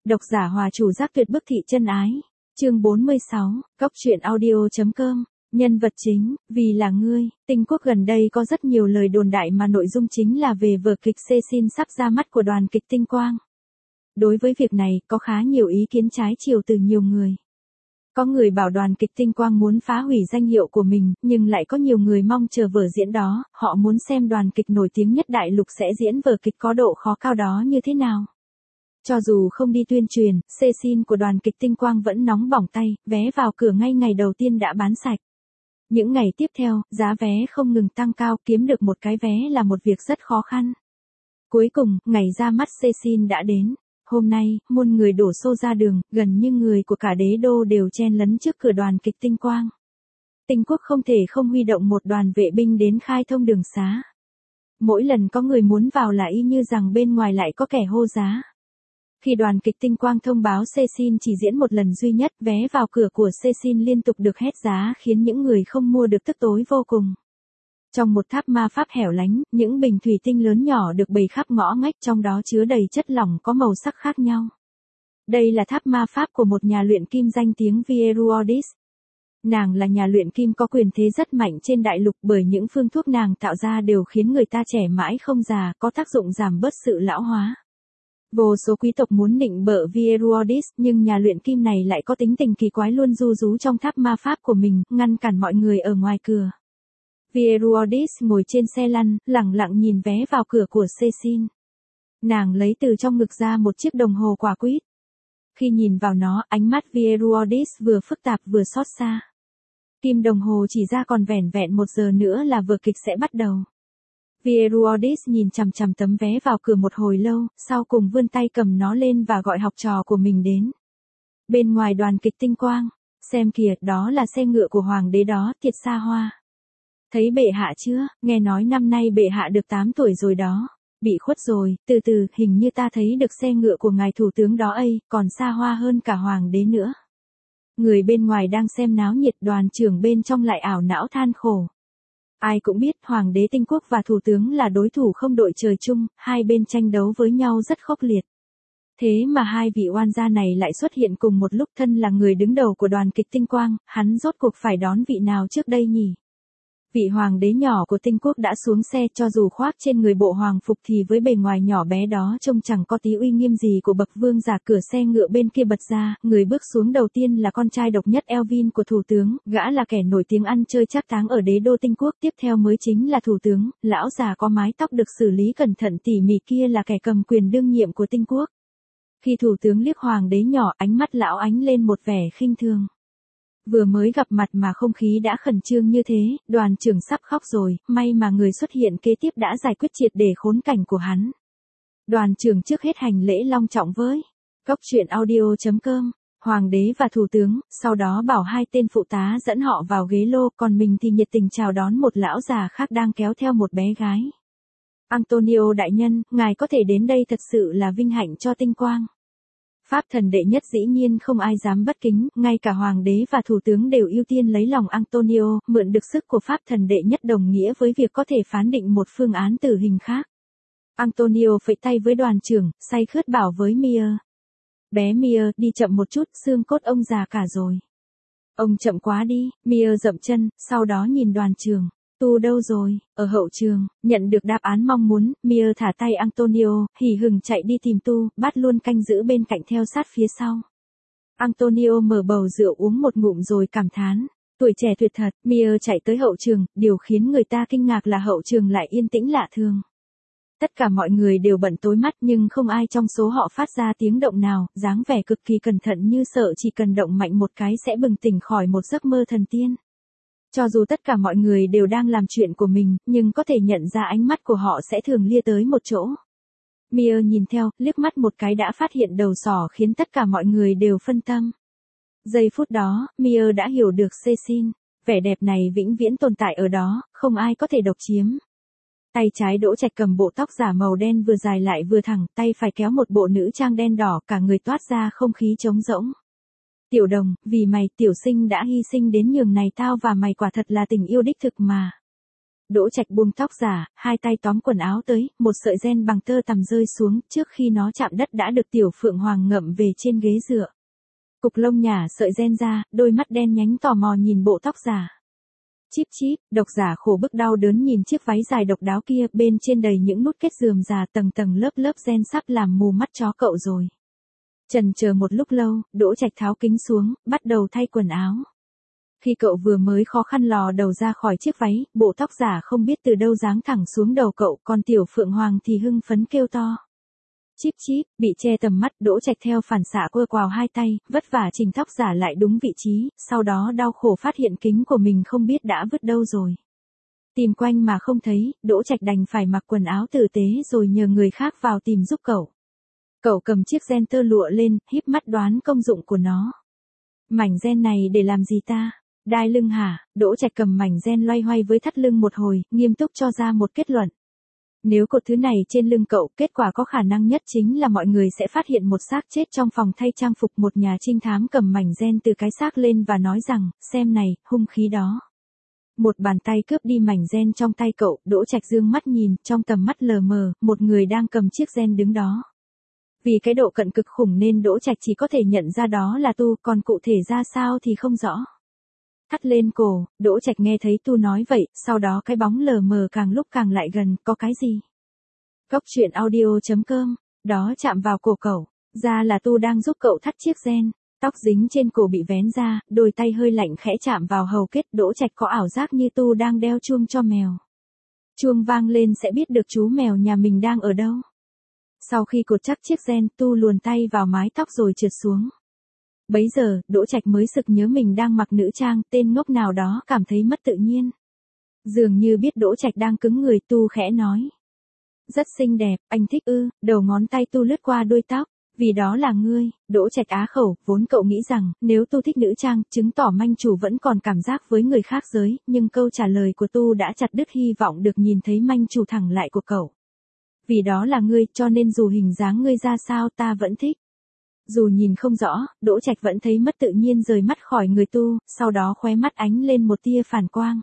Độc giả Hòa chủ giác tuyệt bức thị chân ái. Chương 46, Cóc truyện audio.com. Nhân vật chính, vì là ngươi. Tinh Quốc gần đây có rất nhiều lời đồn đại mà nội dung chính là về vở kịch Cecil sắp ra mắt của đoàn kịch Tinh Quang. Đối với việc này, có khá nhiều ý kiến trái chiều từ nhiều người. Có người bảo đoàn kịch Tinh Quang muốn phá hủy danh hiệu của mình, nhưng lại có nhiều người mong chờ vở diễn đó, họ muốn xem đoàn kịch nổi tiếng nhất đại lục sẽ diễn vở kịch có độ khó cao đó như thế nào. Cho dù không đi tuyên truyền, Cecil của đoàn kịch Tinh Quang vẫn nóng bỏng tay, vé vào cửa ngay ngày đầu tiên đã bán sạch. Những ngày tiếp theo, giá vé không ngừng tăng cao, kiếm được một cái vé là một việc rất khó khăn. Cuối cùng, ngày ra mắt Cecil đã đến. Hôm nay, muôn người đổ xô ra đường, gần như người của cả đế đô đều chen lấn trước cửa đoàn kịch Tinh Quang. Tinh Quốc không thể không huy động một đoàn vệ binh đến khai thông đường xá. Mỗi lần có người muốn vào là y như rằng bên ngoài lại có kẻ hô giá. Khi đoàn kịch Tinh Quang thông báo Cecil chỉ diễn một lần duy nhất, vé vào cửa của Cecil liên tục được hét giá khiến những người không mua được tức tối vô cùng. Trong một tháp ma pháp hẻo lánh, những bình thủy tinh lớn nhỏ được bày khắp ngõ ngách, trong đó chứa đầy chất lỏng có màu sắc khác nhau. Đây là tháp ma pháp của một nhà luyện kim danh tiếng Vieruodis. Nàng là nhà luyện kim có quyền thế rất mạnh trên đại lục, bởi những phương thuốc nàng tạo ra đều khiến người ta trẻ mãi không già, có tác dụng giảm bớt sự lão hóa. Vô số quý tộc muốn nịnh bợ Vieruodis, nhưng nhà luyện kim này lại có tính tình kỳ quái, luôn ru rú trong tháp ma pháp của mình, ngăn cản mọi người ở ngoài cửa. Vieruodis ngồi trên xe lăn, lẳng lặng nhìn vé vào cửa của Cecil. Nàng lấy từ trong ngực ra một chiếc đồng hồ quả quýt. Khi nhìn vào nó, ánh mắt Vieruodis vừa phức tạp vừa xót xa. Kim đồng hồ chỉ ra còn vẻn vẹn 1 giờ nữa là vở kịch sẽ bắt đầu. Vieruodis nhìn chằm chằm tấm vé vào cửa một hồi lâu, sau cùng vươn tay cầm nó lên và gọi học trò của mình đến. Bên ngoài đoàn kịch Tinh Quang, xem kìa, đó là xe ngựa của hoàng đế đó, thiệt xa hoa. Thấy bệ hạ chưa, nghe nói năm nay bệ hạ được 8 tuổi rồi đó. Bị khuất rồi, từ từ, hình như ta thấy được xe ngựa của ngài thủ tướng đó ấy, còn xa hoa hơn cả hoàng đế nữa. Người bên ngoài đang xem náo nhiệt, đoàn trưởng bên trong lại ảo não than khổ. Ai cũng biết hoàng đế Tinh Quốc và thủ tướng là đối thủ không đội trời chung, hai bên tranh đấu với nhau rất khốc liệt. Thế mà hai vị oan gia này lại xuất hiện cùng một lúc. Thân là người đứng đầu của đoàn kịch Tinh Quang, hắn rốt cuộc phải đón vị nào trước đây nhỉ? Vị hoàng đế nhỏ của Tinh Quốc đã xuống xe, cho dù khoác trên người bộ hoàng phục thì với bề ngoài nhỏ bé đó trông chẳng có tí uy nghiêm gì của bậc vương giả. Cửa xe ngựa bên kia bật ra, người bước xuống đầu tiên là con trai độc nhất Elvin của thủ tướng, gã là kẻ nổi tiếng ăn chơi trác táng ở đế đô Tinh Quốc. Tiếp theo mới chính là thủ tướng, lão già có mái tóc được xử lý cẩn thận tỉ mỉ kia là kẻ cầm quyền đương nhiệm của Tinh Quốc. Khi thủ tướng liếc hoàng đế nhỏ, ánh mắt lão ánh lên một vẻ khinh thường. Vừa mới gặp mặt mà không khí đã khẩn trương như thế, đoàn trưởng sắp khóc rồi, may mà người xuất hiện kế tiếp đã giải quyết triệt để khốn cảnh của hắn. Đoàn trưởng trước hết hành lễ long trọng với Cóc truyện audio.com, hoàng đế và thủ tướng, sau đó bảo hai tên phụ tá dẫn họ vào ghế lô, còn mình thì nhiệt tình chào đón một lão già khác đang kéo theo một bé gái. Antonio đại nhân, ngài có thể đến đây thật sự là vinh hạnh cho Tinh Quang. Pháp thần đệ nhất dĩ nhiên không ai dám bất kính, ngay cả hoàng đế và thủ tướng đều ưu tiên lấy lòng Antonio, mượn được sức của pháp thần đệ nhất đồng nghĩa với việc có thể phán định một phương án tử hình khác. Antonio phẩy tay với đoàn trưởng, say khướt bảo với Mia. Bé Mia, đi chậm một chút, xương cốt ông già cả rồi. Ông chậm quá đi, Mia dậm chân, sau đó nhìn đoàn trưởng. Tu đâu rồi? Ở hậu trường. Nhận được đáp án mong muốn, Mia thả tay Antonio, hỉ hừng chạy đi tìm Tu, bắt luôn canh giữ bên cạnh theo sát phía sau. Antonio mở bầu rượu uống một ngụm rồi cảm thán. Tuổi trẻ tuyệt thật. Mia chạy tới hậu trường, điều khiến người ta kinh ngạc là hậu trường lại yên tĩnh lạ thường. Tất cả mọi người đều bận tối mắt nhưng không ai trong số họ phát ra tiếng động nào, dáng vẻ cực kỳ cẩn thận như sợ chỉ cần động mạnh một cái sẽ bừng tỉnh khỏi một giấc mơ thần tiên. Cho dù tất cả mọi người đều đang làm chuyện của mình, nhưng có thể nhận ra ánh mắt của họ sẽ thường lia tới một chỗ. Mia nhìn theo, liếc mắt một cái đã phát hiện đầu sỏ khiến tất cả mọi người đều phân tâm. Giây phút đó, Mia đã hiểu được Cecil, vẻ đẹp này vĩnh viễn tồn tại ở đó, không ai có thể độc chiếm. Tay trái Đỗ Trạch cầm bộ tóc giả màu đen vừa dài lại vừa thẳng, tay phải kéo một bộ nữ trang đen đỏ, cả người toát ra không khí trống rỗng. Tiểu Đồng, vì mày tiểu sinh đã hy sinh đến nhường này tao và mày quả thật là tình yêu đích thực mà. Đỗ Trạch buông tóc giả, hai tay tóm quần áo tới, một sợi ren bằng tơ tằm rơi xuống, trước khi nó chạm đất đã được Tiểu Phượng Hoàng ngậm về trên ghế dựa. Cục lông nhả sợi ren ra, đôi mắt đen nhánh tò mò nhìn bộ tóc giả. Chíp chíp, độc giả khổ bức đau đớn nhìn chiếc váy dài độc đáo kia, bên trên đầy những nút kết rườm rà tầng tầng lớp lớp ren sắp làm mù mắt chó cậu rồi. Chần chờ một lúc lâu, Đỗ Trạch tháo kính xuống, bắt đầu thay quần áo. Khi cậu vừa mới khó khăn lò đầu ra khỏi chiếc váy, bộ tóc giả không biết từ đâu giáng thẳng xuống đầu cậu, còn Tiểu Phượng Hoàng thì hưng phấn kêu to. Chíp chíp, bị che tầm mắt, Đỗ Trạch theo phản xạ quơ quào hai tay, vất vả chỉnh tóc giả lại đúng vị trí, sau đó đau khổ phát hiện kính của mình không biết đã vứt đâu rồi. Tìm quanh mà không thấy, Đỗ Trạch đành phải mặc quần áo tử tế rồi nhờ người khác vào tìm giúp cậu. Cậu cầm chiếc ren tơ lụa lên, híp mắt đoán công dụng của nó. Mảnh ren này để làm gì ta? Đai lưng hả? Đỗ Trạch cầm mảnh ren loay hoay với thắt lưng một hồi, nghiêm túc cho ra một kết luận. Nếu cột thứ này trên lưng cậu, kết quả có khả năng nhất chính là mọi người sẽ phát hiện một xác chết trong phòng thay trang phục. Một nhà trinh thám cầm mảnh ren từ cái xác lên và nói rằng, xem này, hung khí đó. Một bàn tay cướp đi mảnh ren trong tay cậu, Đỗ Trạch dương mắt nhìn, trong tầm mắt lờ mờ, một người đang cầm chiếc ren đứng đó. Vì cái độ cận cực khủng nên Đỗ Trạch chỉ có thể nhận ra đó là Tu, còn cụ thể ra sao thì không rõ. Thắt lên cổ, Đỗ Trạch nghe thấy Tu nói vậy, sau đó cái bóng lờ mờ càng lúc càng lại gần, có cái gì? Góc truyện audio.com, đó chạm vào cổ cậu, ra là Tu đang giúp cậu thắt chiếc ren, tóc dính trên cổ bị vén ra, đôi tay hơi lạnh khẽ chạm vào hầu kết, Đỗ Trạch có ảo giác như Tu đang đeo chuông cho mèo. Chuông vang lên sẽ biết được chú mèo nhà mình đang ở đâu. Sau khi cột chắc chiếc ren, Tu luồn tay vào mái tóc rồi trượt xuống. Bấy giờ, Đỗ Trạch mới sực nhớ mình đang mặc nữ trang, tên ngốc nào đó cảm thấy mất tự nhiên. Dường như biết Đỗ Trạch đang cứng người, Tu khẽ nói. Rất xinh đẹp, anh thích ư? Đầu ngón tay Tu lướt qua đuôi tóc. Vì đó là ngươi. Đỗ Trạch á khẩu, vốn cậu nghĩ rằng, nếu Tu thích nữ trang, chứng tỏ manh chủ vẫn còn cảm giác với người khác giới, nhưng câu trả lời của Tu đã chặt đứt hy vọng được nhìn thấy manh chủ thẳng lại của cậu. Vì đó là ngươi, cho nên dù hình dáng ngươi ra sao ta vẫn thích. Dù nhìn không rõ, Đỗ Trạch vẫn thấy mất tự nhiên rời mắt khỏi người Tu, sau đó khóe mắt ánh lên một tia phản quang.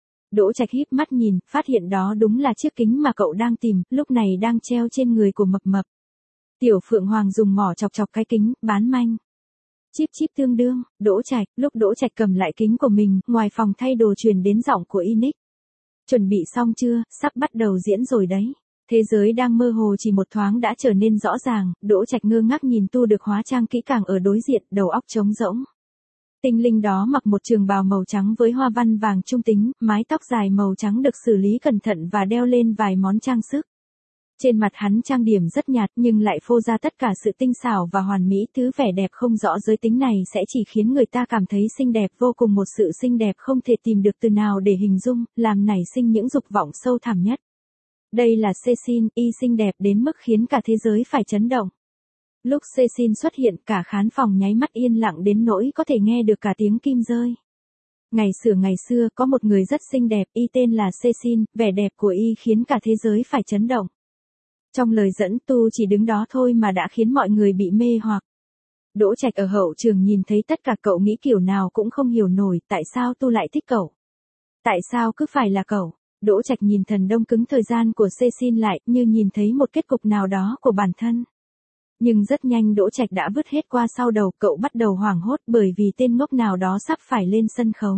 Đỗ Trạch híp mắt nhìn, phát hiện đó đúng là chiếc kính mà cậu đang tìm, lúc này đang treo trên người của Mập Mập. Tiểu Phượng Hoàng dùng mỏ chọc chọc cái kính, bán manh. Chíp chíp tương đương, Đỗ Trạch, lúc Đỗ Trạch cầm lại kính của mình, ngoài phòng thay đồ truyền đến giọng của Inic. Chuẩn bị xong chưa, sắp bắt đầu diễn rồi đấy. Thế giới đang mơ hồ chỉ một thoáng đã trở nên rõ ràng, Đỗ Trạch ngơ ngác nhìn Tu được hóa trang kỹ càng ở đối diện, đầu óc trống rỗng. Tinh linh đó mặc một trường bào màu trắng với hoa văn vàng trung tính, mái tóc dài màu trắng được xử lý cẩn thận và đeo lên vài món trang sức. Trên mặt hắn trang điểm rất nhạt nhưng lại phô ra tất cả sự tinh xảo và hoàn mỹ, thứ vẻ đẹp không rõ giới tính này sẽ chỉ khiến người ta cảm thấy xinh đẹp vô cùng, một sự xinh đẹp không thể tìm được từ nào để hình dung, làm nảy sinh những dục vọng sâu thẳm nhất. Đây là Cecile, y xinh đẹp đến mức khiến cả thế giới phải chấn động. Lúc Cecile xuất hiện, cả khán phòng nháy mắt yên lặng đến nỗi có thể nghe được cả tiếng kim rơi. Ngày xưa có một người rất xinh đẹp, y tên là Cecile, vẻ đẹp của y khiến cả thế giới phải chấn động. Trong lời dẫn, Tu chỉ đứng đó thôi mà đã khiến mọi người bị mê hoặc. Đỗ Trạch ở hậu trường nhìn thấy tất cả, cậu nghĩ kiểu nào cũng không hiểu nổi, tại sao Tu lại thích cậu? Tại sao cứ phải là cậu? Đỗ Trạch nhìn thần đông cứng thời gian của Cecile lại, như nhìn thấy một kết cục nào đó của bản thân. Nhưng rất nhanh Đỗ Trạch đã vứt hết qua sau đầu, cậu bắt đầu hoảng hốt bởi vì tên ngốc nào đó sắp phải lên sân khấu.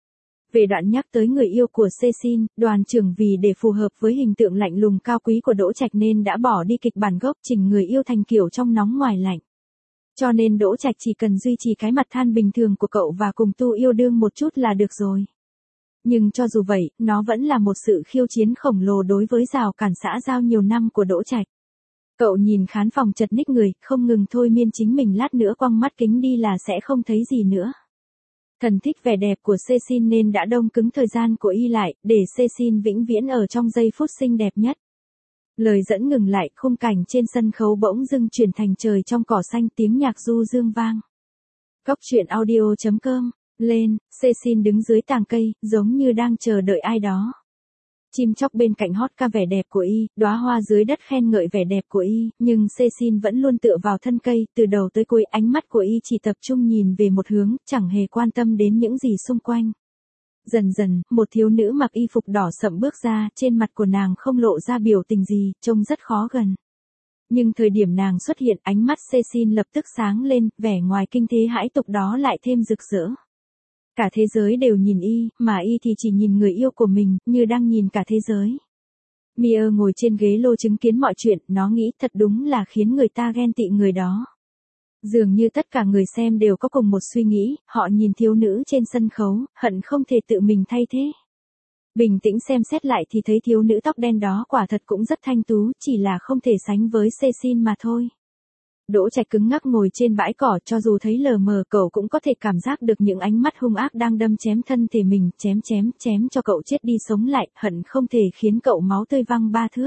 Về đoạn nhắc tới người yêu của Cecile, đoàn trưởng vì để phù hợp với hình tượng lạnh lùng cao quý của Đỗ Trạch nên đã bỏ đi kịch bản gốc, chỉnh người yêu thành kiểu trong nóng ngoài lạnh. Cho nên Đỗ Trạch chỉ cần duy trì cái mặt than bình thường của cậu và cùng Tu yêu đương một chút là được rồi. Nhưng cho dù vậy, nó vẫn là một sự khiêu chiến khổng lồ đối với rào cản xã giao nhiều năm của Đỗ Trạch. Cậu nhìn khán phòng chật ních người, không ngừng thôi miên chính mình lát nữa quăng mắt kính đi là sẽ không thấy gì nữa. Thần thích vẻ đẹp của Cecile nên đã đông cứng thời gian của y lại, để Cecile vĩnh viễn ở trong giây phút xinh đẹp nhất. Lời dẫn ngừng lại, khung cảnh trên sân khấu bỗng dưng chuyển thành trời trong cỏ xanh, tiếng nhạc du dương vang. Góc truyện audio.com, lên, Cecile đứng dưới tàng cây, giống như đang chờ đợi ai đó. Chim chóc bên cạnh hót ca vẻ đẹp của y, đóa hoa dưới đất khen ngợi vẻ đẹp của y, nhưng Cecile vẫn luôn tựa vào thân cây, từ đầu tới cuối ánh mắt của y chỉ tập trung nhìn về một hướng, chẳng hề quan tâm đến những gì xung quanh. Dần dần, một thiếu nữ mặc y phục đỏ sậm bước ra, trên mặt của nàng không lộ ra biểu tình gì, trông rất khó gần. Nhưng thời điểm nàng xuất hiện, ánh mắt Cecil lập tức sáng lên, vẻ ngoài kinh thế hãi tục đó lại thêm rực rỡ. Cả thế giới đều nhìn y, mà y thì chỉ nhìn người yêu của mình, như đang nhìn cả thế giới. Mia ngồi trên ghế lô chứng kiến mọi chuyện, nó nghĩ thật đúng là khiến người ta ghen tị người đó. Dường như tất cả người xem đều có cùng một suy nghĩ, họ nhìn thiếu nữ trên sân khấu, hận không thể tự mình thay thế. Bình tĩnh xem xét lại thì thấy thiếu nữ tóc đen đó quả thật cũng rất thanh tú, chỉ là không thể sánh với Cecil mà thôi. Đỗ Trạch cứng ngắc ngồi trên bãi cỏ, cho dù thấy lờ mờ cậu cũng có thể cảm giác được những ánh mắt hung ác đang đâm chém thân thể mình, chém cho cậu chết đi sống lại, hận không thể khiến cậu máu tươi văng ba thước.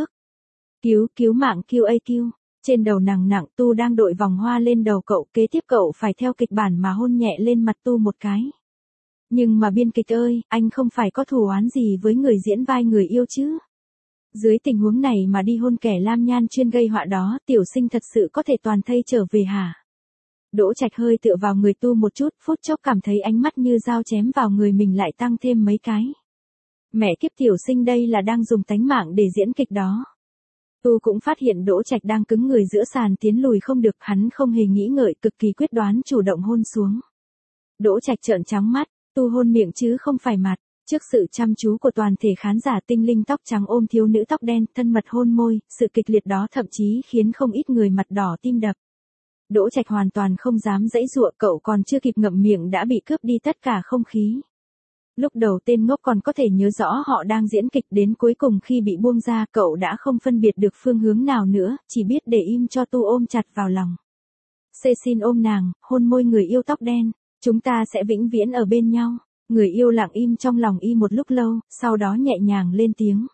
Cứu mạng QAQ. Trên đầu nàng nặng Tu đang đội vòng hoa lên đầu cậu, kế tiếp cậu phải theo kịch bản mà hôn nhẹ lên mặt Tu một cái. Nhưng mà biên kịch ơi, anh không phải có thù oán gì với người diễn vai người yêu chứ? Dưới tình huống này mà đi hôn kẻ lam nhan chuyên gây họa đó, tiểu sinh thật sự có thể toàn thây trở về hả? Đỗ Trạch hơi tựa vào người Tu một chút, phút chốc cảm thấy ánh mắt như dao chém vào người mình lại tăng thêm mấy cái. Mẹ kiếp, tiểu sinh đây là đang dùng tánh mạng để diễn kịch đó. Tu cũng phát hiện Đỗ Trạch đang cứng người giữa sàn, tiến lùi không được, hắn không hề nghĩ ngợi, cực kỳ quyết đoán chủ động hôn xuống. Đỗ Trạch trợn trắng mắt, Tu hôn miệng chứ không phải mặt. Trước sự chăm chú của toàn thể khán giả, tinh linh tóc trắng ôm thiếu nữ tóc đen, thân mật hôn môi, sự kịch liệt đó thậm chí khiến không ít người mặt đỏ tim đập. Đỗ Trạch hoàn toàn không dám giãy giụa, cậu còn chưa kịp ngậm miệng đã bị cướp đi tất cả không khí. Lúc đầu tên ngốc còn có thể nhớ rõ họ đang diễn kịch, đến cuối cùng khi bị buông ra cậu đã không phân biệt được phương hướng nào nữa, chỉ biết để im cho Tu ôm chặt vào lòng. Cecil ôm nàng, hôn môi người yêu tóc đen, chúng ta sẽ vĩnh viễn ở bên nhau. Người yêu lặng im trong lòng y một lúc lâu, sau đó nhẹ nhàng lên tiếng.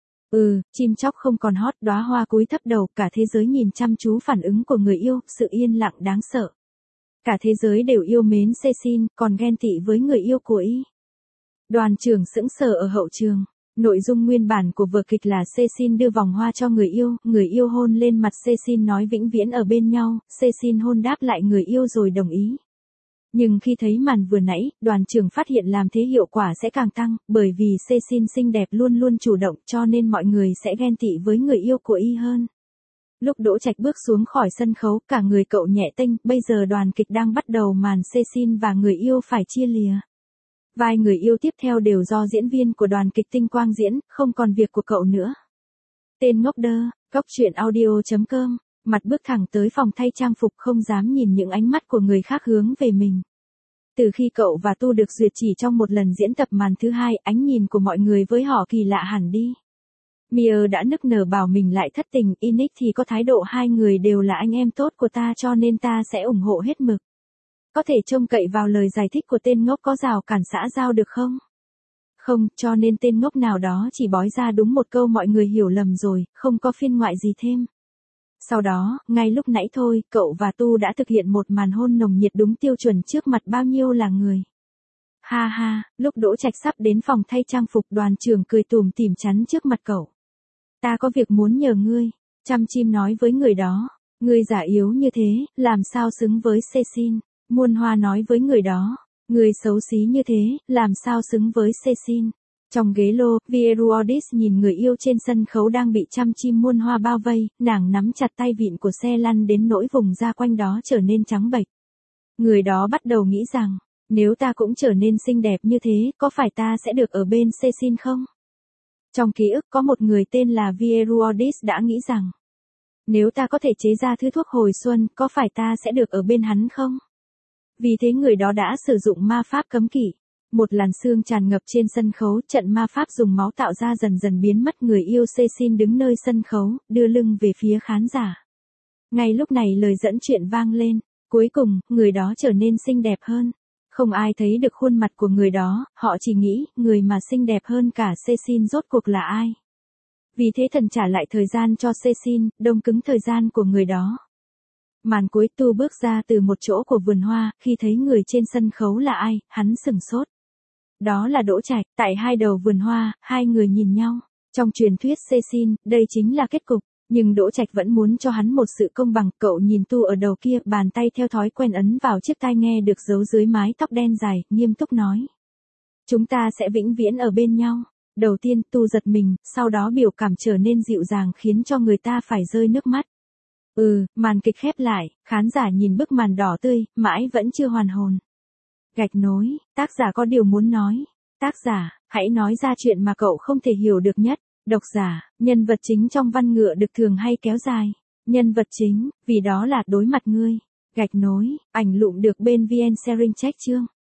Chim chóc không còn hót, đóa hoa cúi thấp đầu, cả thế giới nhìn chăm chú phản ứng của người yêu, sự yên lặng đáng sợ. Cả thế giới đều yêu mến Cecil, còn ghen tị với người yêu của y. Đoàn trưởng sững sờ ở hậu trường. Nội dung nguyên bản của vở kịch là Cecil đưa vòng hoa cho người yêu hôn lên mặt Cecil nói vĩnh viễn ở bên nhau, Cecil hôn đáp lại người yêu rồi đồng ý. Nhưng khi thấy màn vừa nãy, đoàn trưởng phát hiện làm thế hiệu quả sẽ càng tăng, bởi vì Cecil xinh đẹp luôn luôn chủ động cho nên mọi người sẽ ghen tị với người yêu của y hơn. Lúc Đỗ Trạch bước xuống khỏi sân khấu, cả người cậu nhẹ tênh, bây giờ đoàn kịch đang bắt đầu màn Cecil và người yêu phải chia lìa. Vai người yêu tiếp theo đều do diễn viên của đoàn kịch Tinh Quang diễn, không còn việc của cậu nữa. Tên ngốc đơ, Cóc Truyện Audio.com, mặt bước thẳng tới phòng thay trang phục, không dám nhìn những ánh mắt của người khác hướng về mình. Từ khi cậu và Tu được duyệt chỉ trong một lần diễn tập màn thứ hai, ánh nhìn của mọi người với họ kỳ lạ hẳn đi. Mia đã nức nở bảo mình lại thất tình, Inic thì có thái độ hai người đều là anh em tốt của ta cho nên ta sẽ ủng hộ hết mực. Có thể trông cậy vào lời giải thích của tên ngốc có rào cản xã giao được không? Không, cho nên tên ngốc nào đó chỉ bói ra đúng một câu mọi người hiểu lầm rồi, không có phiên ngoại gì thêm. Sau đó, ngay lúc nãy thôi, cậu và Tu đã thực hiện một màn hôn nồng nhiệt đúng tiêu chuẩn trước mặt bao nhiêu là người. Ha ha, lúc Đỗ Trạch sắp đến phòng thay trang phục, đoàn trưởng cười tủm tỉm chắn trước mặt cậu. Ta có việc muốn nhờ ngươi, chăm chim nói với người đó. Ngươi giả yếu như thế, làm sao xứng với Cecil? Muôn Hoa nói với người đó. Ngươi xấu xí như thế, làm sao xứng với Cecil? Trong ghế lô, Vieruodis nhìn người yêu trên sân khấu đang bị trăm chim muôn hoa bao vây, nàng nắm chặt tay vịn của xe lăn đến nỗi vùng da quanh đó trở nên trắng bệch. Người đó bắt đầu nghĩ rằng, nếu ta cũng trở nên xinh đẹp như thế, có phải ta sẽ được ở bên Cecil không? Trong ký ức có một người tên là Vieruodis đã nghĩ rằng, nếu ta có thể chế ra thứ thuốc hồi xuân, có phải ta sẽ được ở bên hắn không? Vì thế người đó đã sử dụng ma pháp cấm kỵ. Một làn sương tràn ngập trên sân khấu, trận ma pháp dùng máu tạo ra dần dần biến mất, người yêu Cecil đứng nơi sân khấu, đưa lưng về phía khán giả. Ngay lúc này lời dẫn chuyện vang lên, cuối cùng, người đó trở nên xinh đẹp hơn. Không ai thấy được khuôn mặt của người đó, họ chỉ nghĩ, người mà xinh đẹp hơn cả Cecil rốt cuộc là ai. Vì thế thần trả lại thời gian cho Cecil, đông cứng thời gian của người đó. Màn cuối, Tu bước ra từ một chỗ của vườn hoa, khi thấy người trên sân khấu là ai, hắn sửng sốt. Đó là Đỗ Trạch, tại hai đầu vườn hoa, hai người nhìn nhau. Trong truyền thuyết Cecil, đây chính là kết cục, nhưng Đỗ Trạch vẫn muốn cho hắn một sự công bằng, cậu nhìn Tu ở đầu kia, bàn tay theo thói quen ấn vào chiếc tai nghe được giấu dưới mái tóc đen dài, nghiêm túc nói. Chúng ta sẽ vĩnh viễn ở bên nhau. Đầu tiên, Tu giật mình, sau đó biểu cảm trở nên dịu dàng khiến cho người ta phải rơi nước mắt. Màn kịch khép lại, khán giả nhìn bức màn đỏ tươi, mãi vẫn chưa hoàn hồn. Gạch nối, tác giả có điều muốn nói. Tác giả, hãy nói ra chuyện mà cậu không thể hiểu được nhất. Độc giả, nhân vật chính trong văn ngựa được thường hay kéo dài. Nhân vật chính, vì đó là đối mặt ngươi. Gạch nối, ảnh lụm được bên VN Sharing check chương.